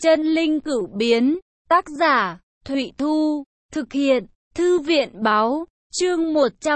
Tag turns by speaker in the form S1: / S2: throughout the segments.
S1: Chân linh cửu biến, tác giả, Thụy Thu, thực hiện, Thư viện báo, chương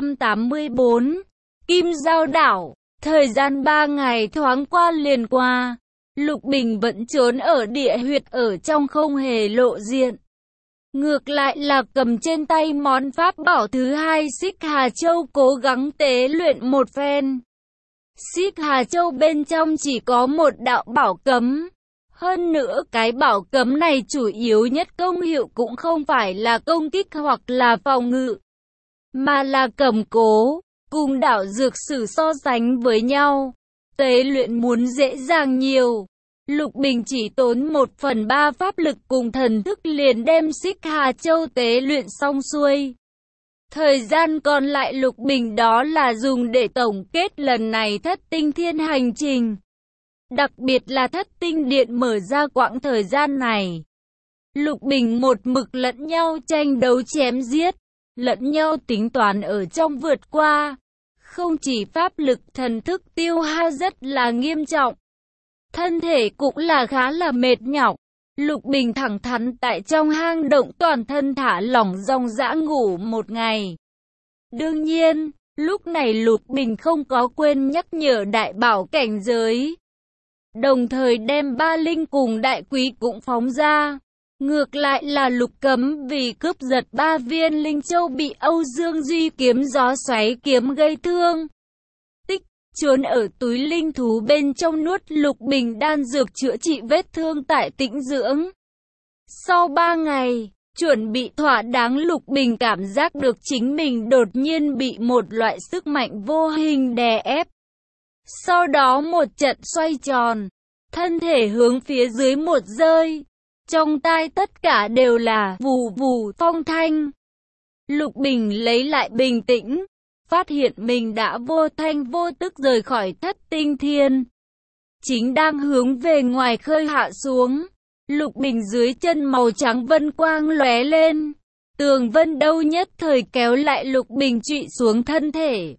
S1: 184, Kim Giao Đảo. Thời gian 3 ngày thoáng qua liền qua, Lục Bình vẫn trốn ở địa huyệt ở trong không hề lộ diện. Ngược lại là cầm trên tay món pháp bảo thứ hai Xích Hà Châu cố gắng tế luyện một phen. Xích Hà Châu bên trong chỉ có một đạo bảo cấm. Hơn nữa cái bảo cấm này chủ yếu nhất công hiệu cũng không phải là công kích hoặc là phòng ngự, mà là cầm cố, cùng đạo dược sử so sánh với nhau. Tế luyện muốn dễ dàng nhiều. Lục Bình chỉ tốn 1/3 pháp lực cùng thần thức liền đem Xích Hà Châu tế luyện xong xuôi. Thời gian còn lại Lục Bình đó là dùng để tổng kết lần này Thất Tinh Thiên hành trình. Đặc biệt là Thất Tinh Điện mở ra quãng thời gian này. Lục Bình một mực lẫn nhau tranh đấu chém giết, lẫn nhau tính toán ở trong vượt qua. Không chỉ pháp lực thần thức tiêu hao rất là nghiêm trọng, thân thể cũng là khá là mệt nhọc. Lục Bình thẳng thắn tại trong hang động toàn thân thả lỏng dòng dã ngủ một ngày. Đương nhiên, lúc này Lục Bình không có quên nhắc nhở đại bảo cảnh giới. Đồng thời đem ba linh cùng đại quý cũng phóng ra. Ngược lại là Lục Cấm vì cướp giật 3 viên linh châu bị Âu Dương Duy kiếm gió xoáy kiếm gây thương. Trốn ở túi linh thú bên trong nuốt Lục Bình đan dược chữa trị vết thương tại tĩnh dưỡng. Sau 3 ngày, chuẩn bị thỏa đáng Lục Bình cảm giác được chính mình đột nhiên bị một loại sức mạnh vô hình đè ép. Sau đó một trận xoay tròn, thân thể hướng phía dưới một rơi. Trong tai tất cả đều là vù vù phong thanh. Lục Bình lấy lại bình tĩnh, phát hiện mình đã vô thanh vô tức rời khỏi Thất Tinh Thiên. Chính đang hướng về ngoài khơi hạ xuống. Lục Bình dưới chân màu trắng vân quang lóe lên. Tường vân đâu nhất thời kéo lại Lục Bình trụy xuống thân thể.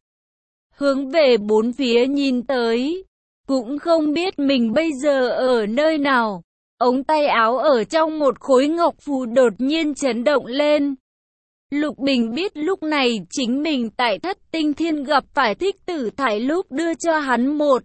S1: Hướng về bốn phía nhìn tới. Cũng không biết mình bây giờ ở nơi nào. Ống tay áo ở trong một khối ngọc phù đột nhiên chấn động lên. Lục Bình biết lúc này chính mình tại Thất Tinh Thiên gặp phải Thích Tử Thải lúc đưa cho hắn một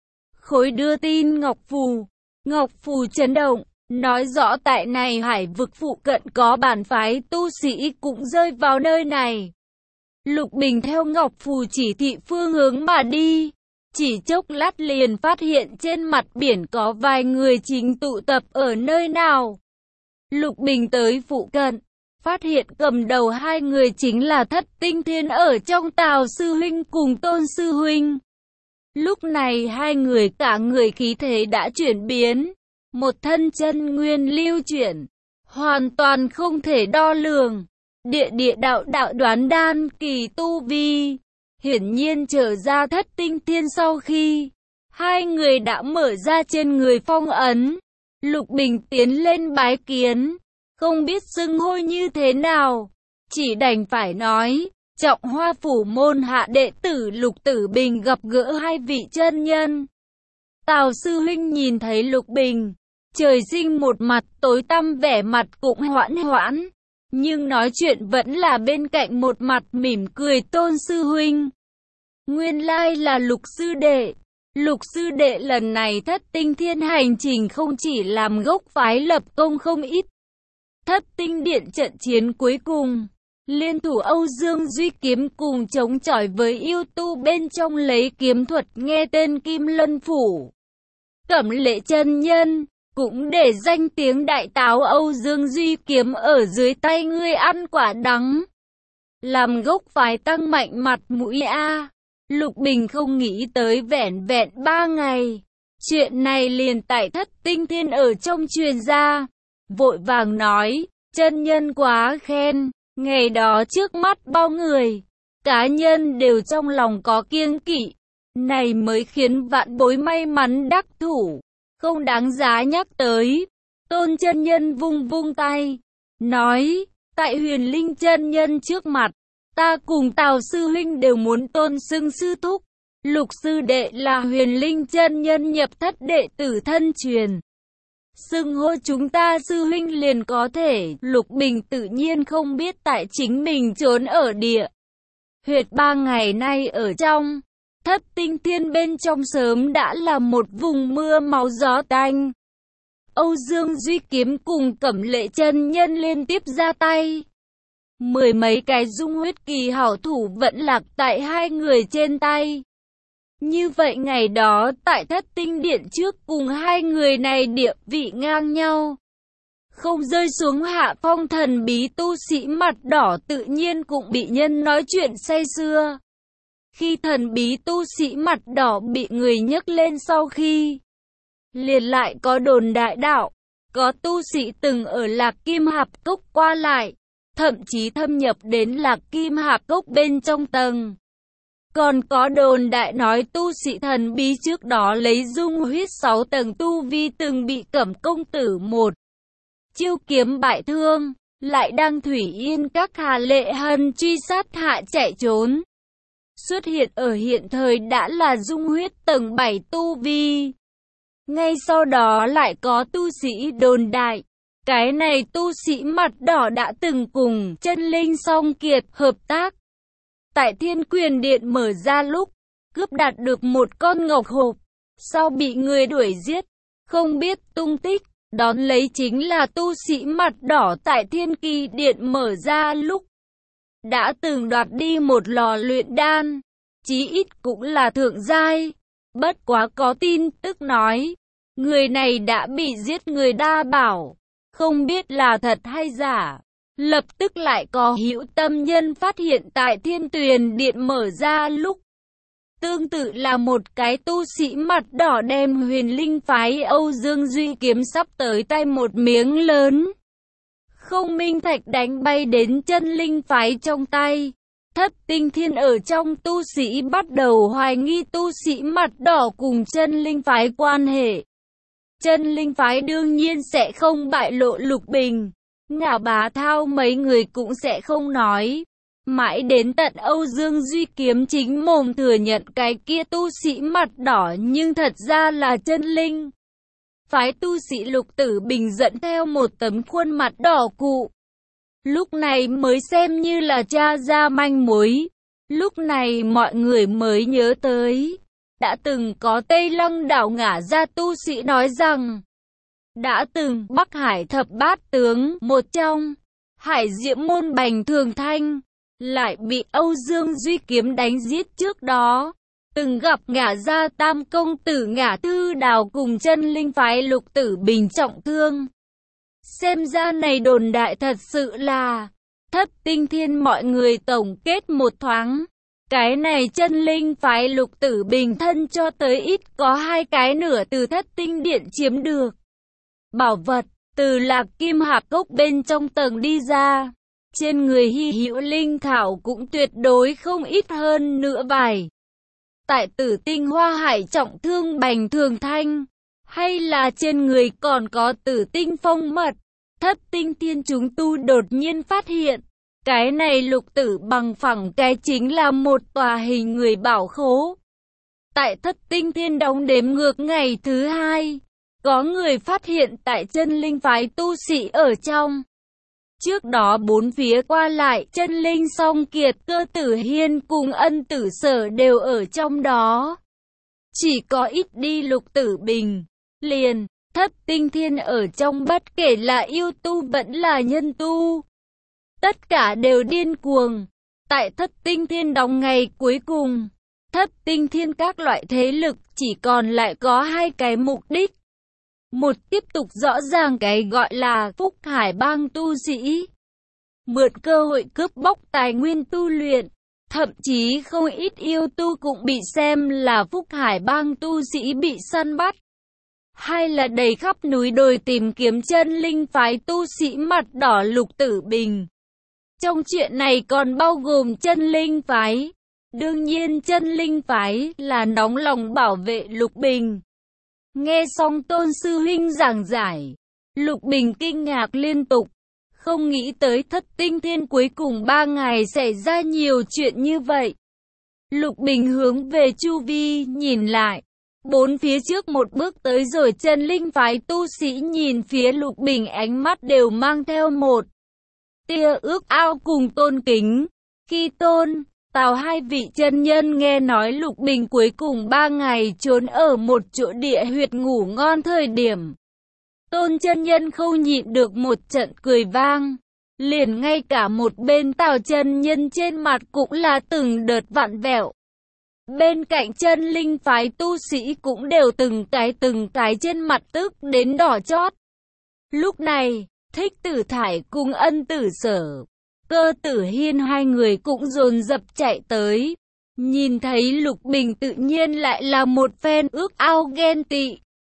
S1: khối đưa tin ngọc phù. Ngọc phù chấn động, nói rõ tại này hải vực phụ cận có bản phái tu sĩ cũng rơi vào nơi này. Lục Bình theo ngọc phù chỉ thị phương hướng mà đi. Chỉ chốc lát liền phát hiện trên mặt biển có vài người chính tụ tập ở nơi nào. Lục Bình tới phụ cận, phát hiện cầm đầu hai người chính là Thất Tinh Thiên ở trong Tào Sư Huynh cùng Tôn Sư Huynh. Lúc này hai người cả người khí thế đã chuyển biến, một thân chân nguyên lưu chuyển, hoàn toàn không thể đo lường. Địa đạo đoán đan kỳ tu vi, hiển nhiên trở ra Thất Tinh Thiên sau khi hai người đã mở ra trên người phong ấn. Lục Bình tiến lên bái kiến, không biết xưng hô như thế nào, chỉ đành phải nói, Trọng Hoa Phủ môn hạ đệ tử Lục Tử Bình gặp gỡ hai vị chân nhân. Tào Sư Huynh nhìn thấy Lục Bình, trời sinh một mặt tối tăm vẻ mặt cũng hoãn hoãn, nhưng nói chuyện vẫn là bên cạnh một mặt mỉm cười Tôn Sư Huynh. Nguyên lai là Lục Sư Đệ. Lục Sư Đệ lần này Thất Tinh Thiên hành trình không chỉ làm gốc phái lập công không ít. Thất Tinh Điện trận chiến cuối cùng, liên thủ Âu Dương Duy kiếm cùng chống chọi với yêu tu bên trong lấy kiếm thuật nghe tên Kim Lân Phủ. Cẩm Lệ chân nhân, cũng để danh tiếng đại táo Âu Dương Duy kiếm ở dưới tay ngươi ăn quả đắng. Làm gốc phái tăng mạnh mặt mũi a. Lục Bình không nghĩ tới vẻn vẹn 3 ngày. Chuyện này liền tại Thất Tinh Thiên ở trong truyền ra. Vội vàng nói, chân nhân quá khen, ngày đó trước mắt bao người, cá nhân đều trong lòng có kiêng kỵ, này mới khiến vạn bối may mắn đắc thủ, không đáng giá nhắc tới. Tôn chân nhân vung vung tay, nói, tại Huyền Linh chân nhân trước mặt, ta cùng Tào Sư Huynh đều muốn tôn xưng sư thúc. Lục Sư Đệ là Huyền Linh chân nhân nhập thất đệ tử thân truyền. xưng hô chúng ta sư huynh liền có thể. Lục Bình tự nhiên không biết tại chính mình trốn ở địa huyệt 3 ngày nay ở trong Thất Tinh Thiên bên trong sớm đã là một vùng mưa máu gió tanh. Âu Dương Duy Kiếm cùng Cẩm Lệ chân nhân liên tiếp ra tay. 10 mấy cái dung huyết kỳ hảo thủ vẫn lạc tại hai người trên tay. Như vậy ngày đó tại Thất Tinh Điện trước cùng hai người này địa vị ngang nhau. Không rơi xuống hạ phong, thần bí tu sĩ mặt đỏ tự nhiên cũng bị nhân nói chuyện say sưa. Khi thần bí tu sĩ mặt đỏ bị người nhấc lên sau khi liền lại có đồn đại đạo, có tu sĩ từng ở Lạc Kim Hạp Cốc qua lại, thậm chí thâm nhập đến Lạc Kim Hạp Cốc bên trong tầng. Còn có đồn đại nói tu sĩ thần bí trước đó lấy dung huyết 6 tầng tu vi từng bị Cẩm công tử một chiêu kiếm bại thương, lại đang Thủy Yên các Hà Lệ Hân truy sát hạ chạy trốn. Xuất hiện ở hiện thời đã là dung huyết tầng 7 tu vi. Ngay sau đó lại có tu sĩ đồn đại, cái này tu sĩ mặt đỏ đã từng cùng Chân Linh Song Kiệt hợp tác. Tại Thiên Quyền Điện mở ra lúc, cướp đạt được một con ngọc hộp, sau bị người đuổi giết, không biết tung tích, đón lấy chính là tu sĩ mặt đỏ tại Thiên Kỳ Điện mở ra lúc. Đã từng đoạt đi một lò luyện đan, chí ít cũng là thượng giai, bất quá có tin tức nói, người này đã bị giết người đa bảo, không biết là thật hay giả. Lập tức lại có hữu tâm nhân phát hiện tại Thiên Tuyền Điện mở ra lúc. Tương tự là một cái tu sĩ mặt đỏ đem Huyền Linh phái Âu Dương Duy Kiếm sắp tới tay một miếng lớn không minh thạch đánh bay đến Chân Linh phái trong tay. Thất Tinh Thiên ở trong tu sĩ bắt đầu hoài nghi tu sĩ mặt đỏ cùng Chân Linh phái quan hệ. Chân Linh phái đương nhiên sẽ không bại lộ Lục Bình, Ngạo Bá Thao mấy người cũng sẽ không nói. Mãi đến tận Âu Dương Duy Kiếm chính mồm thừa nhận cái kia tu sĩ mặt đỏ nhưng thật ra là Chân Linh phái tu sĩ Lục Tử Bình dẫn theo một tấm khuôn mặt đỏ cụ. Lúc này mới xem như là tra ra manh mối. Lúc này mọi người mới nhớ tới, đã từng có Tây Lăng đảo ngả ra tu sĩ nói rằng, đã từng Bắc Hải thập bát tướng một trong, Hải Diễm môn Bành Thường Thanh, lại bị Âu Dương Duy Kiếm đánh giết trước đó. Từng gặp ngả ra tam công tử Ngả Thư Đào cùng Chân Linh phái Lục Tử Bình trọng thương. Xem ra này đồn đại thật sự là Thất Tinh Thiên. Mọi người tổng kết một thoáng, cái này Chân Linh phái Lục Tử Bình thân cho tới ít có 2 cái nửa từ Thất Tinh Điện chiếm được bảo vật, từ Lạc Kim Hạp Cốc bên trong tầng đi ra, trên người hy hữu linh thảo cũng tuyệt đối không ít hơn nữa vài. Tại Tử Tinh Hoa Hải trọng thương Bành Thường Thanh, hay là trên người còn có Tử Tinh Phong mật. Thất Tinh Thiên chúng tu đột nhiên phát hiện, cái này Lục Tử bằng phẳng cái chính là một tòa hình người bảo khố. Tại Thất Tinh Thiên đóng đếm ngược ngày thứ 2, có người phát hiện tại Chân Linh phái tu sĩ ở trong. Trước đó bốn phía qua lại, Chân Linh Song Kiệt, Cơ Tử Hiên cùng Ân Tử Sở đều ở trong đó. Chỉ có ít đi Lục Tử Bình. Liền, Thất Tinh Thiên ở trong bất kể là yêu tu vẫn là nhân tu, tất cả đều điên cuồng. Tại Thất Tinh Thiên đóng ngày cuối cùng, Thất Tinh Thiên các loại thế lực chỉ còn lại có 2 cái mục đích. Một, tiếp tục rõ ràng cái gọi là Phúc Hải bang tu sĩ, mượn cơ hội cướp bóc tài nguyên tu luyện. Thậm chí không ít yêu tu cũng bị xem là Phúc Hải bang tu sĩ bị săn bắt. Hay là đầy khắp núi đồi tìm kiếm Chân Linh phái tu sĩ mặt đỏ Lục Tử Bình. Trong chuyện này còn bao gồm Chân Linh phái. Đương nhiên Chân Linh phái là nóng lòng bảo vệ Lục Bình. Nghe xong Tôn sư huynh giảng giải, Lục Bình kinh ngạc liên tục, không nghĩ tới Thất Tinh Thiên cuối cùng 3 ngày xảy ra nhiều chuyện như vậy. Lục Bình hướng về chu vi nhìn lại, Bốn phía trước một bước tới rồi chân linh phái tu sĩ nhìn phía Lục Bình ánh mắt đều mang theo một tia ước ao cùng tôn kính. Khi Tôn, Tào hai vị chân nhân nghe nói Lục Bình cuối cùng 3 ngày trốn ở một chỗ địa huyệt ngủ ngon thời điểm, Tôn chân nhân không nhịn được một trận cười vang. Liền ngay cả một bên Tào chân nhân trên mặt cũng là từng đợt vặn vẹo. Bên cạnh chân linh phái tu sĩ cũng đều từng cái trên mặt tức đến đỏ chót. Lúc này, Thích Tử Thải cùng Ân Tử Sở, Cơ Tử Hiên hai người cũng dồn dập chạy tới. Nhìn thấy Lục Bình tự nhiên lại là một phen ước ao ghen tị.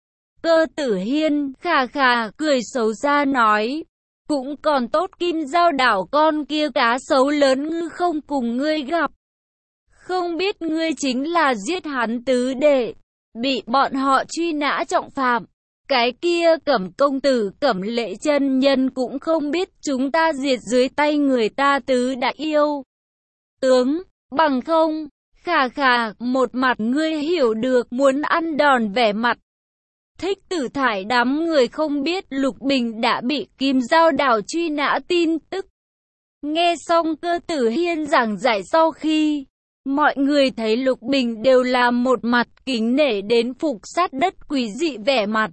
S1: Cơ Tử Hiên khà khà cười xấu xa nói, cũng còn tốt Kim Giao đảo con kia cá sấu lớn ngư không cùng ngươi gặp. Không biết ngươi chính là giết hắn tứ đệ, bị bọn họ truy nã trọng phạm. Cái kia Cẩm công tử Cẩm Lệ chân nhân cũng không biết chúng ta diệt dưới tay người ta tứ đại yêu tướng, bằng không, khà khà, một mặt ngươi hiểu được muốn ăn đòn vẻ mặt. Thích Tử Thải đám người không biết Lục Bình đã bị Kim Giao đảo truy nã tin tức. Nghe xong Cơ Tử Hiên giảng giải sau khi, mọi người thấy Lục Bình đều là một mặt kính nể đến phục sát đất quý dị vẻ mặt.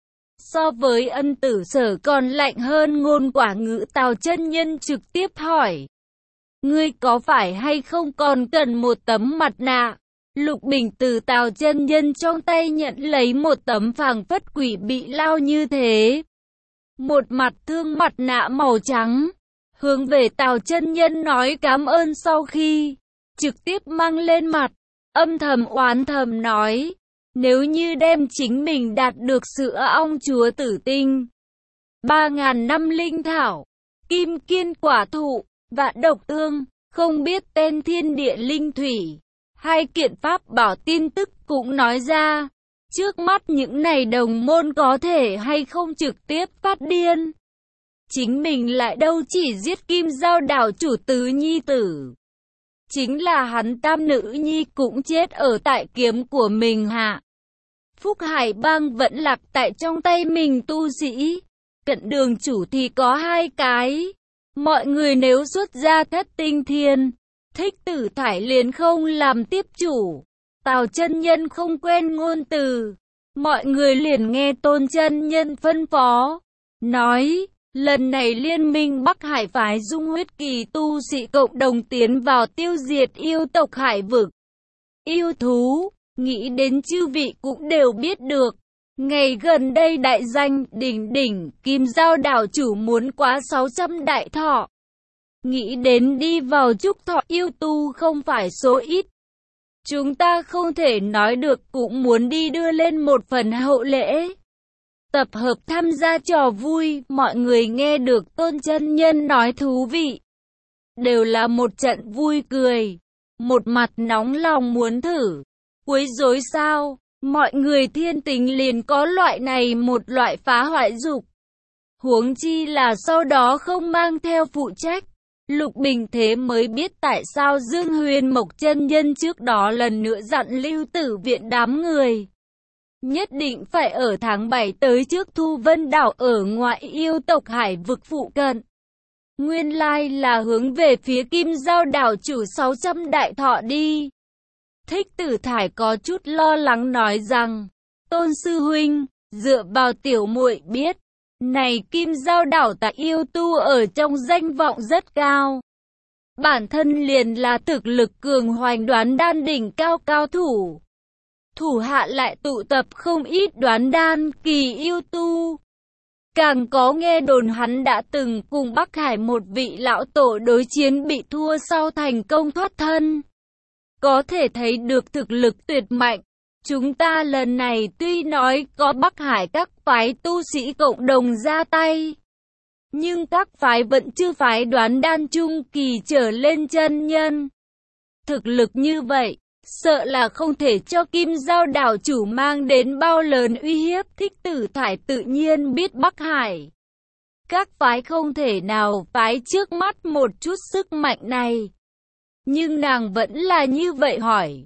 S1: So với Ân Tử Sở còn lạnh hơn ngôn quả ngữ. Tào chân nhân trực tiếp hỏi, ngươi có phải hay không còn cần một tấm mặt nạ? Lục Bình từ Tào chân nhân trong tay nhận lấy một tấm phảng phất quỷ bị lao như thế, một mặt thương mặt nạ màu trắng, hướng về Tào chân nhân nói cảm ơn sau khi trực tiếp mang lên mặt, âm thầm oán thầm nói, nếu như đem chính mình đạt được sữa ong chúa tử tinh, 3.000 năm linh thảo, kim kiên quả thụ, và độc ương, không biết tên thiên địa linh thủy, hai kiện pháp bảo tin tức cũng nói ra, trước mắt những này đồng môn có thể hay không trực tiếp phát điên. Chính mình lại đâu chỉ giết Kim Giao đảo chủ tứ nhi tử, chính là hắn tam nữ nhi cũng chết ở tại kiếm của mình hạ. Phúc Hải Bang vẫn lạc tại trong tay mình tu sĩ, cận đường chủ thì có 2 cái. Mọi người nếu xuất ra Thất Tinh Thiên, Thích Tử Thải liền không làm tiếp chủ. Tào chân nhân không quen ngôn từ, mọi người liền nghe Tôn chân nhân phân phó, nói, lần này liên minh Bắc Hải phái Dung huyết kỳ tu sĩ cộng đồng tiến vào tiêu diệt yêu tộc Hải vực. Yêu thú, nghĩ đến chư vị cũng đều biết được, ngày gần đây đại danh đỉnh đỉnh Kim Giao đảo chủ muốn quá 600 đại thọ. Nghĩ đến đi vào chúc thọ yêu tu không phải số ít. Chúng ta không thể nói được cũng muốn đi đưa lên một phần hậu lễ. Tập hợp tham gia trò vui, mọi người nghe được Tôn chân nhân nói thú vị. Đều là một trận vui cười, một mặt nóng lòng muốn thử. Quấy rối sao, mọi người thiên tính liền có loại này một loại phá hoại dục. Huống chi là sau đó không mang theo phụ trách. Lục Bình thế mới biết tại sao Dương Huyền Mộc chân nhân trước đó lần nữa dặn Lưu Tử viện đám người nhất định phải ở tháng 7 tới trước Thu Vân đảo ở ngoại yêu tộc Hải vực phụ cận. Nguyên lai là hướng về phía Kim Giao đảo chủ 600 đại thọ đi. Thích Tử Thải có chút lo lắng nói rằng, Tôn sư huynh, dựa vào tiểu muội biết, này Kim Giao đảo tại yêu tu ở trong danh vọng rất cao. Bản thân liền là thực lực cường hoành đoán đan đỉnh cao cao thủ. Thủ hạ lại tụ tập không ít đoán đan kỳ yêu tu. Càng có nghe đồn hắn đã từng cùng Bắc Hải một vị lão tổ đối chiến bị thua sau thành công thoát thân. Có thể thấy được thực lực tuyệt mạnh. Chúng ta lần này tuy nói có Bắc Hải các phái tu sĩ cộng đồng ra tay, nhưng các phái vẫn chưa phái đoán đan trung kỳ trở lên chân nhân. Thực lực như vậy, sợ là không thể cho Kim Giao đảo chủ mang đến bao lớn uy hiếp. Thích Tử Thải tự nhiên biết Bắc Hải các phái không thể nào phái trước mắt một chút sức mạnh này. Nhưng nàng vẫn là như vậy hỏi,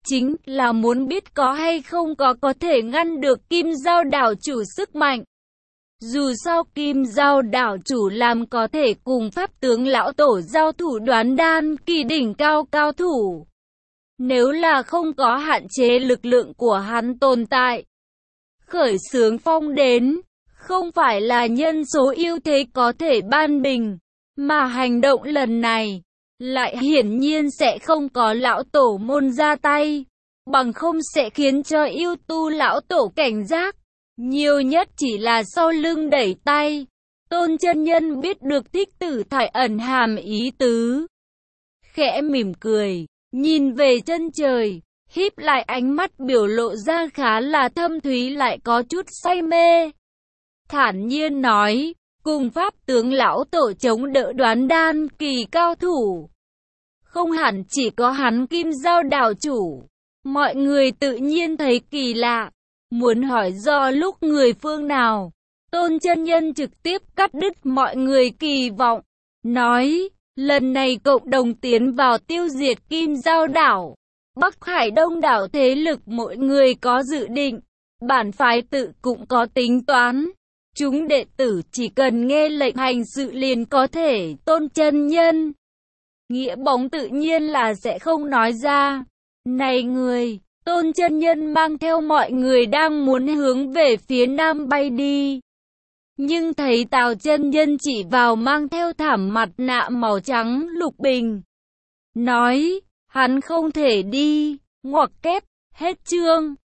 S1: chính là muốn biết có hay không có thể ngăn được Kim Giao đảo chủ sức mạnh. Dù sao Kim Giao đảo chủ làm có thể cùng Pháp tướng lão tổ giao thủ Đoán Đan kỳ đỉnh cao cao thủ. Nếu là không có hạn chế lực lượng của hắn tồn tại, khởi xướng phong đến, không phải là nhân số ưu thế có thể ban bình, mà hành động lần này, lại hiển nhiên sẽ không có lão tổ môn ra tay, bằng không sẽ khiến cho yêu tu lão tổ cảnh giác, nhiều nhất chỉ là sau lưng đẩy tay. Tôn chân nhân biết được Thích Tử Thải ẩn hàm ý tứ, khẽ mỉm cười, nhìn về chân trời, híp lại ánh mắt biểu lộ ra khá là thâm thúy lại có chút say mê. Thản nhiên nói, cùng Pháp tướng lão tổ chống đỡ Đoán Đan kỳ cao thủ. Không hẳn chỉ có hắn Kim Giao đảo chủ, mọi người tự nhiên thấy kỳ lạ, muốn hỏi do lúc người phương nào. Tôn chân nhân trực tiếp cắt đứt mọi người kỳ vọng, nói, lần này cộng đồng tiến vào tiêu diệt Kim Giao đảo. Bắc Hải đông đảo thế lực mỗi người có dự định, bản phái tự cũng có tính toán. Chúng đệ tử chỉ cần nghe lệnh hành sự liền có thể. Tôn chân nhân nghĩa bóng tự nhiên là sẽ không nói ra. Này người, Tôn chân nhân mang theo mọi người đang muốn hướng về phía nam bay đi. Nhưng thấy Tào chân nhân chỉ vào mang theo thảm mặt nạ màu trắng Lục Bình. Nói, hắn không thể đi, ngoặc kép, hết chương.